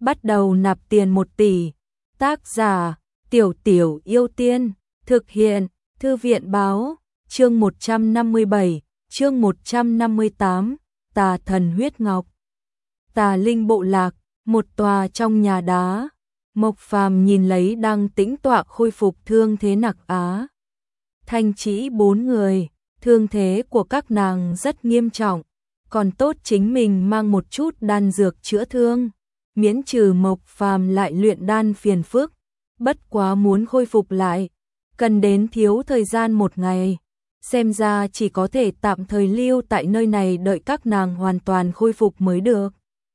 bắt đầu nạp tiền 1 tỷ. Tác giả: Tiểu Tiểu Yêu Tiên. Thực hiện: Thư viện báo. Chương 157, chương 158, Tà Thần Huyết Ngọc. Tà Linh bộ lạc, một tòa trong nhà đá. Mộc Phàm nhìn lấy đang tĩnh tọa khôi phục thương thế Nặc Á, Thanh Chỉ 4 người, thương thế của các nàng rất nghiêm trọng, còn tốt chính mình mang một chút đan dược chữa thương, miễn trừ Mộc Phàm lại luyện đan phiền phức, bất quá muốn khôi phục lại, cần đến thiếu thời gian 1 ngày, xem ra chỉ có thể tạm thời lưu tại nơi này đợi các nàng hoàn toàn khôi phục mới được.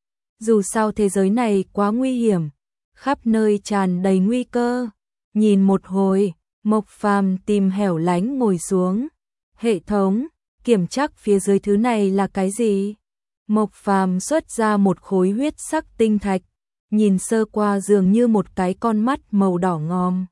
Dù sao thế giới này quá nguy hiểm, khắp nơi tràn đầy nguy cơ. Nhìn một hồi, Mộc Phàm tìm hẻo lánh ngồi xuống. Hệ thống, kiểm tra phía dưới thứ này là cái gì? Mộc Phàm xuất ra một khối huyết sắc tinh thạch, nhìn sơ qua dường như một cái con mắt màu đỏ ngòm,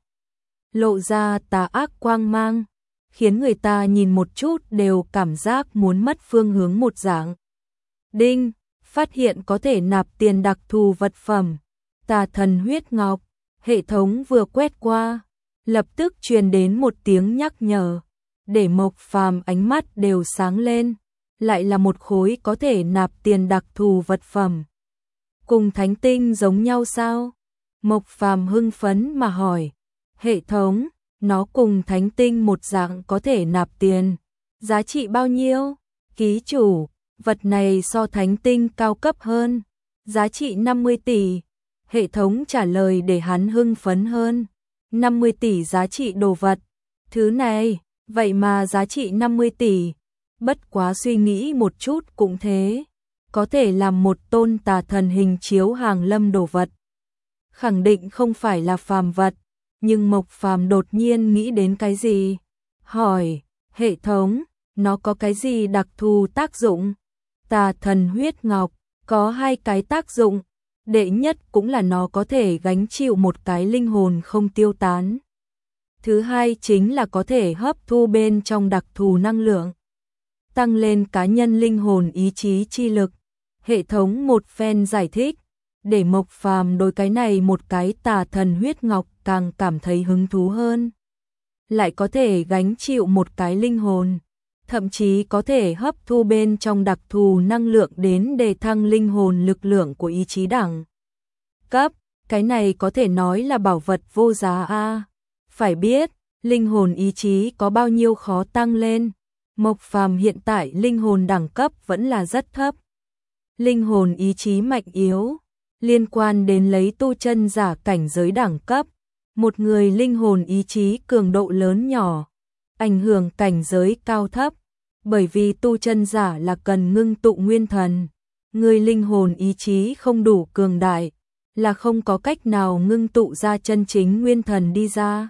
lộ ra tà ác quang mang, khiến người ta nhìn một chút đều cảm giác muốn mất phương hướng một dạng. Đinh, phát hiện có thể nạp tiền đặc thù vật phẩm. Tà Thần Huyết Ngọc. Hệ thống vừa quét qua, lập tức truyền đến một tiếng nhắc nhở, để Mộc Phàm ánh mắt đều sáng lên, lại là một khối có thể nạp tiền đặc thù vật phẩm. Cùng thánh tinh giống nhau sao? Mộc Phàm hưng phấn mà hỏi. Hệ thống, nó cùng thánh tinh một dạng có thể nạp tiền. Giá trị bao nhiêu? Ký chủ, vật này so thánh tinh cao cấp hơn, giá trị 50 tỷ. Hệ thống trả lời để hắn hưng phấn hơn. 50 tỷ giá trị đồ vật. Thứ này, vậy mà giá trị 50 tỷ. Bất quá suy nghĩ một chút cũng thế. Có thể làm một tôn tà thần hình chiếu hàng lâm đồ vật. Khẳng định không phải là phàm vật. Nhưng Mộc Phàm đột nhiên nghĩ đến cái gì? Hỏi, hệ thống, nó có cái gì đặc thù tác dụng? Tà Thần Huyết Ngọc có 2 cái tác dụng. Đệ nhất cũng là nó có thể gánh chịu một cái linh hồn không tiêu tán. Thứ hai chính là có thể hấp thu bên trong đặc thù năng lượng, tăng lên cá nhân linh hồn ý chí chi lực. Hệ thống một phen giải thích, để Mộc Phàm đối cái này một cái Tà Thần Huyết Ngọc càng cảm thấy hứng thú hơn. Lại có thể gánh chịu một cái linh hồn, thậm chí có thể hấp thu bên trong đặc thù năng lượng đến để thăng linh hồn lực lượng của ý chí đẳng cấp, cái này có thể nói là bảo vật vô giá a. Phải biết, linh hồn ý chí có bao nhiêu khó tăng lên. Mộc Phàm hiện tại linh hồn đẳng cấp vẫn là rất thấp. Linh hồn ý chí mạnh yếu liên quan đến lấy tu chân giả cảnh giới đẳng cấp, một người linh hồn ý chí cường độ lớn nhỏ ảnh hưởng cảnh giới cao thấp, bởi vì tu chân giả là cần ngưng tụ nguyên thần, người linh hồn ý chí không đủ cường đại là không có cách nào ngưng tụ ra chân chính nguyên thần đi ra.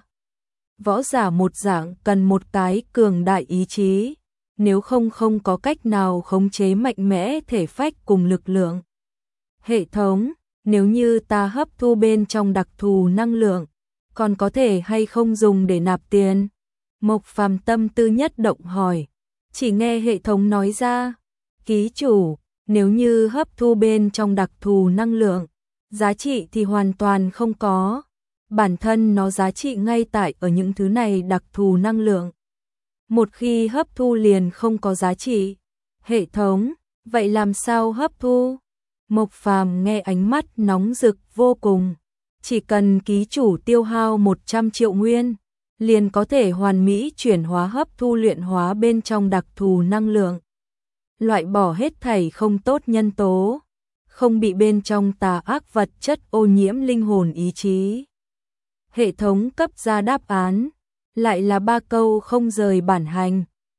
Võ giả một dạng cần một cái cường đại ý chí, nếu không không có cách nào khống chế mạnh mẽ thể phách cùng lực lượng. Hệ thống, nếu như ta hấp thu bên trong đặc thù năng lượng, còn có thể hay không dùng để nạp tiền? Mộc Phàm tâm tư nhất động hỏi. Chỉ nghe hệ thống nói ra, ký chủ, nếu như hấp thu bên trong đặc thù năng lượng, giá trị thì hoàn toàn không có. Bản thân nó giá trị ngay tại ở những thứ này đặc thù năng lượng. Một khi hấp thu liền không có giá trị. Hệ thống, vậy làm sao hấp thu? Mộc Phàm nghe ánh mắt nóng rực vô cùng. Chỉ cần ký chủ tiêu hao 100 triệu nguyên, liền có thể hoàn mỹ chuyển hóa hấp thu luyện hóa bên trong đặc thù năng lượng. Loại bỏ hết thảy không tốt nhân tố, không bị bên trong tà ác vật chất ô nhiễm linh hồn ý chí. Hệ thống cấp ra đáp án, lại là 3 câu không rời bản hành.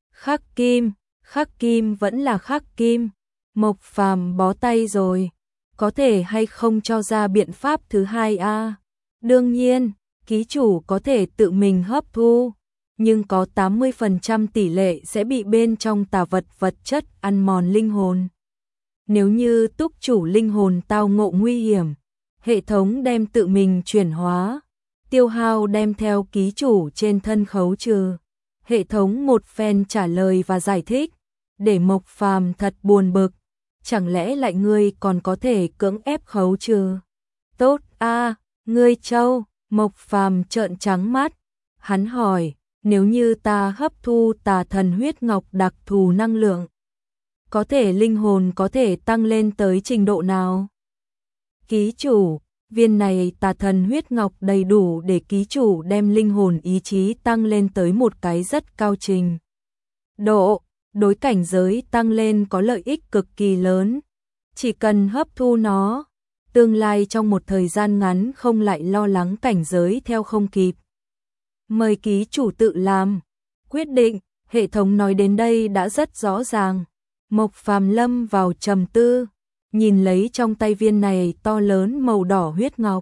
Khắc kim vẫn là khắc kim. Mộc Phàm bó tay rồi, có thể hay không cho ra biện pháp thứ hai a? Đương nhiên, ký chủ có thể tự mình hấp thu, nhưng có 80% tỷ lệ sẽ bị bên trong tà vật chất ăn mòn linh hồn. Nếu như túc chủ linh hồn tao ngộ nguy hiểm, hệ thống đem tự mình chuyển hóa, tiêu hao đem theo ký chủ trên thân khấu trừ. Hệ thống một phen trả lời và giải thích, để Mộc Phàm thật buồn bực, chẳng lẽ lại ngươi còn có thể cưỡng ép khấu trừ? Tốt a, ngươi Châu, Mộc Phàm trợn trắng mắt. Hắn hỏi, nếu như ta hấp thu tà thần huyết ngọc đặc thù năng lượng, có thể linh hồn có thể tăng lên tới trình độ nào? Ký chủ, viên này tà thần huyết ngọc đầy đủ để ký chủ đem linh hồn ý chí tăng lên tới một cái rất cao trình độ, đối cảnh giới tăng lên có lợi ích cực kỳ lớn. Chỉ cần hấp thu nó, tương lai trong một thời gian ngắn không lại lo lắng cảnh giới theo không kịp. Mời ký chủ tự làm quyết định. Hệ thống nói đến đây đã rất rõ ràng. Mộc Phàm lâm vào trầm tư, nhìn lấy trong tay viên này to lớn màu đỏ huyết ngọc.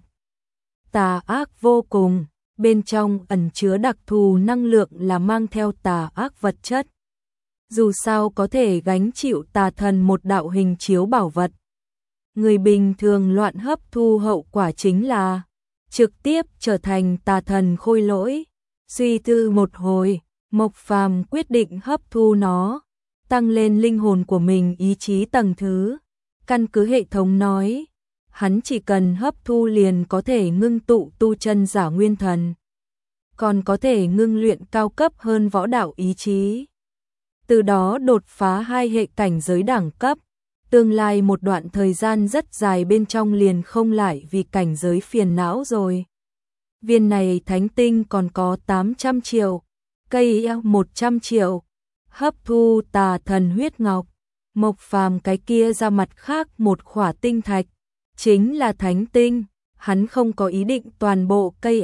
Tà ác vô cùng, bên trong ẩn chứa đặc thù năng lượng là mang theo tà ác vật chất. Dù sao có thể gánh chịu tà thần một đạo hình chiếu bảo vật. Người bình thường loạn hấp thu hậu quả chính là trực tiếp trở thành tà thần khôi lỗi. Suy tư một hồi, Mộc Phàm quyết định hấp thu nó, tăng lên linh hồn của mình ý chí tầng thứ. Căn cứ hệ thống nói, hắn chỉ cần hấp thu liền có thể ngưng tụ tu chân giả nguyên thần, còn có thể ngưng luyện cao cấp hơn võ đạo ý chí. Từ đó đột phá 2 hệ cảnh giới đẳng cấp, tương lai một đoạn thời gian rất dài bên trong liền không lại vì cảnh giới phiền não rồi. Viên này thánh tinh còn có 800 triệu, cây 100 triệu, hấp thu tà thần huyết ngọc. Mộc Phàm cái kia ra mặt khác một khỏa tinh thạch, chính là thánh tinh, hắn không có ý định toàn bộ cây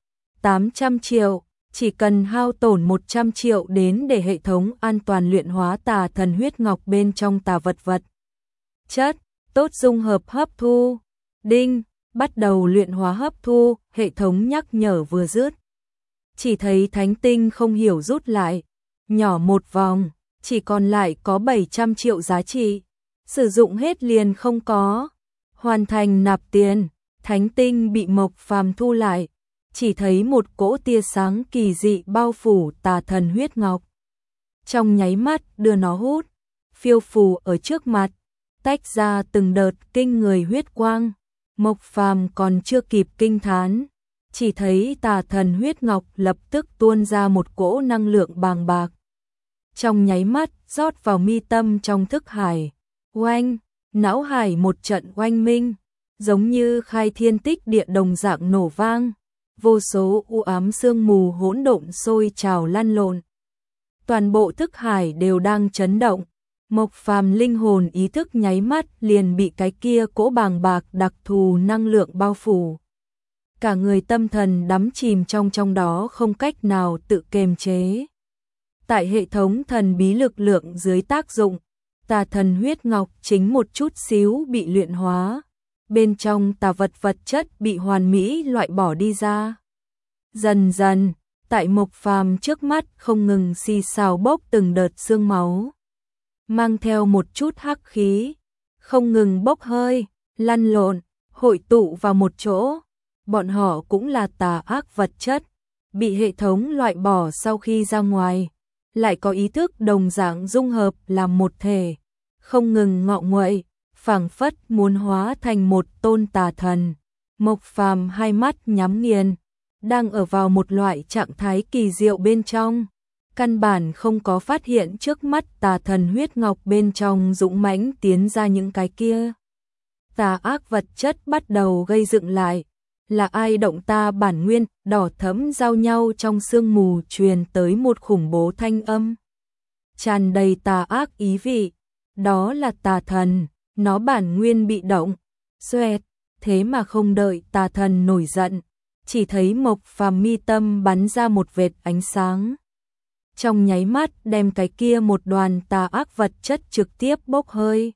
800 triệu, chỉ cần hao tổn 100 triệu đến để hệ thống an toàn luyện hóa tà thần huyết ngọc bên trong tà vật chất, tốt dung hợp hấp thu. Đinh, bắt đầu luyện hóa hấp thu, hệ thống nhắc nhở vừa dứt. Chỉ thấy thánh tinh không hiểu rút lại, nhỏ một vòng, chỉ còn lại có 700 triệu giá trị, sử dụng hết liền không có. Hoàn thành nạp tiền, thánh tinh bị Mộc Phàm thu lại, chỉ thấy một cỗ tia sáng kỳ dị bao phủ tà thần huyết ngọc. Trong nháy mắt đưa nó hút, phiêu phù ở trước mặt, tách ra từng đợt kinh người huyết quang. Mộc Phàm còn chưa kịp kinh thán, chỉ thấy tà thần huyết ngọc lập tức tuôn ra một cỗ năng lượng bàng bạc. Trong nháy mắt rót vào mi tâm trong thức hải, oanh, não hải một trận oanh minh, giống như khai thiên tích địa đồng dạng nổ vang, vô số u ám sương mù hỗn độn sôi trào lăn lộn. Toàn bộ thức hải đều đang chấn động, Mộc Phàm linh hồn ý thức nháy mắt liền bị cái kia cỗ bàng bạc đặc thù năng lượng bao phủ. Cả người tâm thần đắm chìm trong đó không cách nào tự kiềm chế. Tại hệ thống thần bí lực lượng dưới tác dụng, tà thần huyết ngọc chính một chút xíu bị luyện hóa, bên trong tà vật chất bị hoàn mỹ loại bỏ đi ra. Dần dần, tại Mộc Phàm trước mắt không ngừng xì xào bốc từng đợt xương máu, mang theo một chút hắc khí, không ngừng bốc hơi, lăn lộn, hội tụ vào một chỗ. Bọn họ cũng là tà ác vật chất, bị hệ thống loại bỏ sau khi ra ngoài, lại có ý thức đồng dạng dung hợp làm một thể, không ngừng ngọ nguậy, phảng phất muốn hóa thành một tôn tà thần. Mộc Phàm hai mắt nhắm nghiền, đang ở vào một loại trạng thái kỳ diệu bên trong, căn bản không có phát hiện trước mắt tà thần huyết ngọc bên trong dũng mãnh tiến ra những cái kia. Tà ác vật chất bắt đầu gây dựng lại, là ai động ta bản nguyên, đỏ thẫm giao nhau trong sương mù truyền tới một khủng bố thanh âm. Tràn đầy tà ác ý vị, đó là tà thần, nó bản nguyên bị động, xoẹt, thế mà không đợi tà thần nổi giận, chỉ thấy Mộc Phàm mi tâm bắn ra một vệt ánh sáng. Trong nháy mắt đem cái kia một đoàn tà ác vật chất trực tiếp bốc hơi.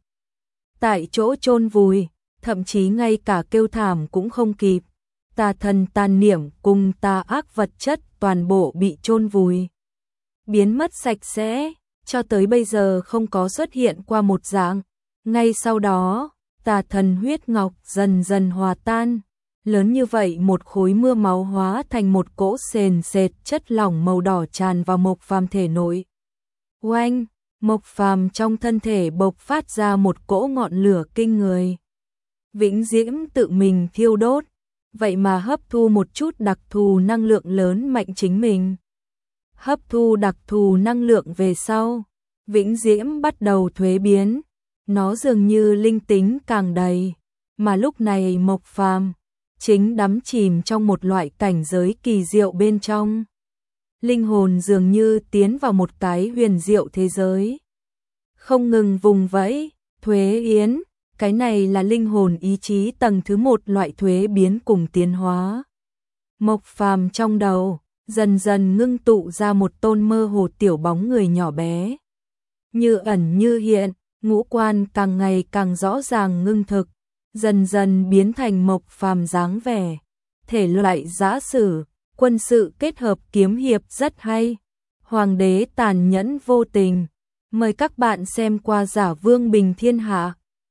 Tại chỗ chôn vùi, thậm chí ngay cả kêu thảm cũng không kịp. Tà thần tàn niệm cùng tà ác vật chất toàn bộ bị chôn vùi, biến mất sạch sẽ, cho tới bây giờ không có xuất hiện qua một dạng. Ngay sau đó, tà thần huyết ngọc dần dần hòa tan, lớn như vậy một khối mưa máu hóa thành một cỗ sền sệt chất lỏng màu đỏ tràn vào Mộc Phàm thể nội. Oanh, Mộc Phàm trong thân thể bộc phát ra một cỗ ngọn lửa kinh người. Vĩnh Diễm tự mình thiêu đốt, vậy mà hấp thu một chút đặc thù năng lượng lớn mạnh chính mình. Hấp thu đặc thù năng lượng về sau, Vĩnh Diễm bắt đầu thuế biến, nó dường như linh tính càng đầy, mà lúc này Mộc Phàm chính đắm chìm trong một loại cảnh giới kỳ diệu bên trong. Linh hồn dường như tiến vào một cái huyền diệu thế giới. Không ngừng vùng vẫy, thuế yến, cái này là linh hồn ý chí tầng thứ 1 loại thuế biến cùng tiến hóa. Mộc Phàm trong đầu, dần dần ngưng tụ ra một tôn mơ hồ tiểu bóng người nhỏ bé. Như ẩn như hiện, ngũ quan càng ngày càng rõ ràng ngưng thực, dần dần biến thành Mộc Phàm dáng vẻ. Thể loại giã sử, quân sự kết hợp kiếm hiệp rất hay. Hoàng đế tàn nhẫn vô tình. Mời các bạn xem qua Giả Vương Bình Thiên Hạ.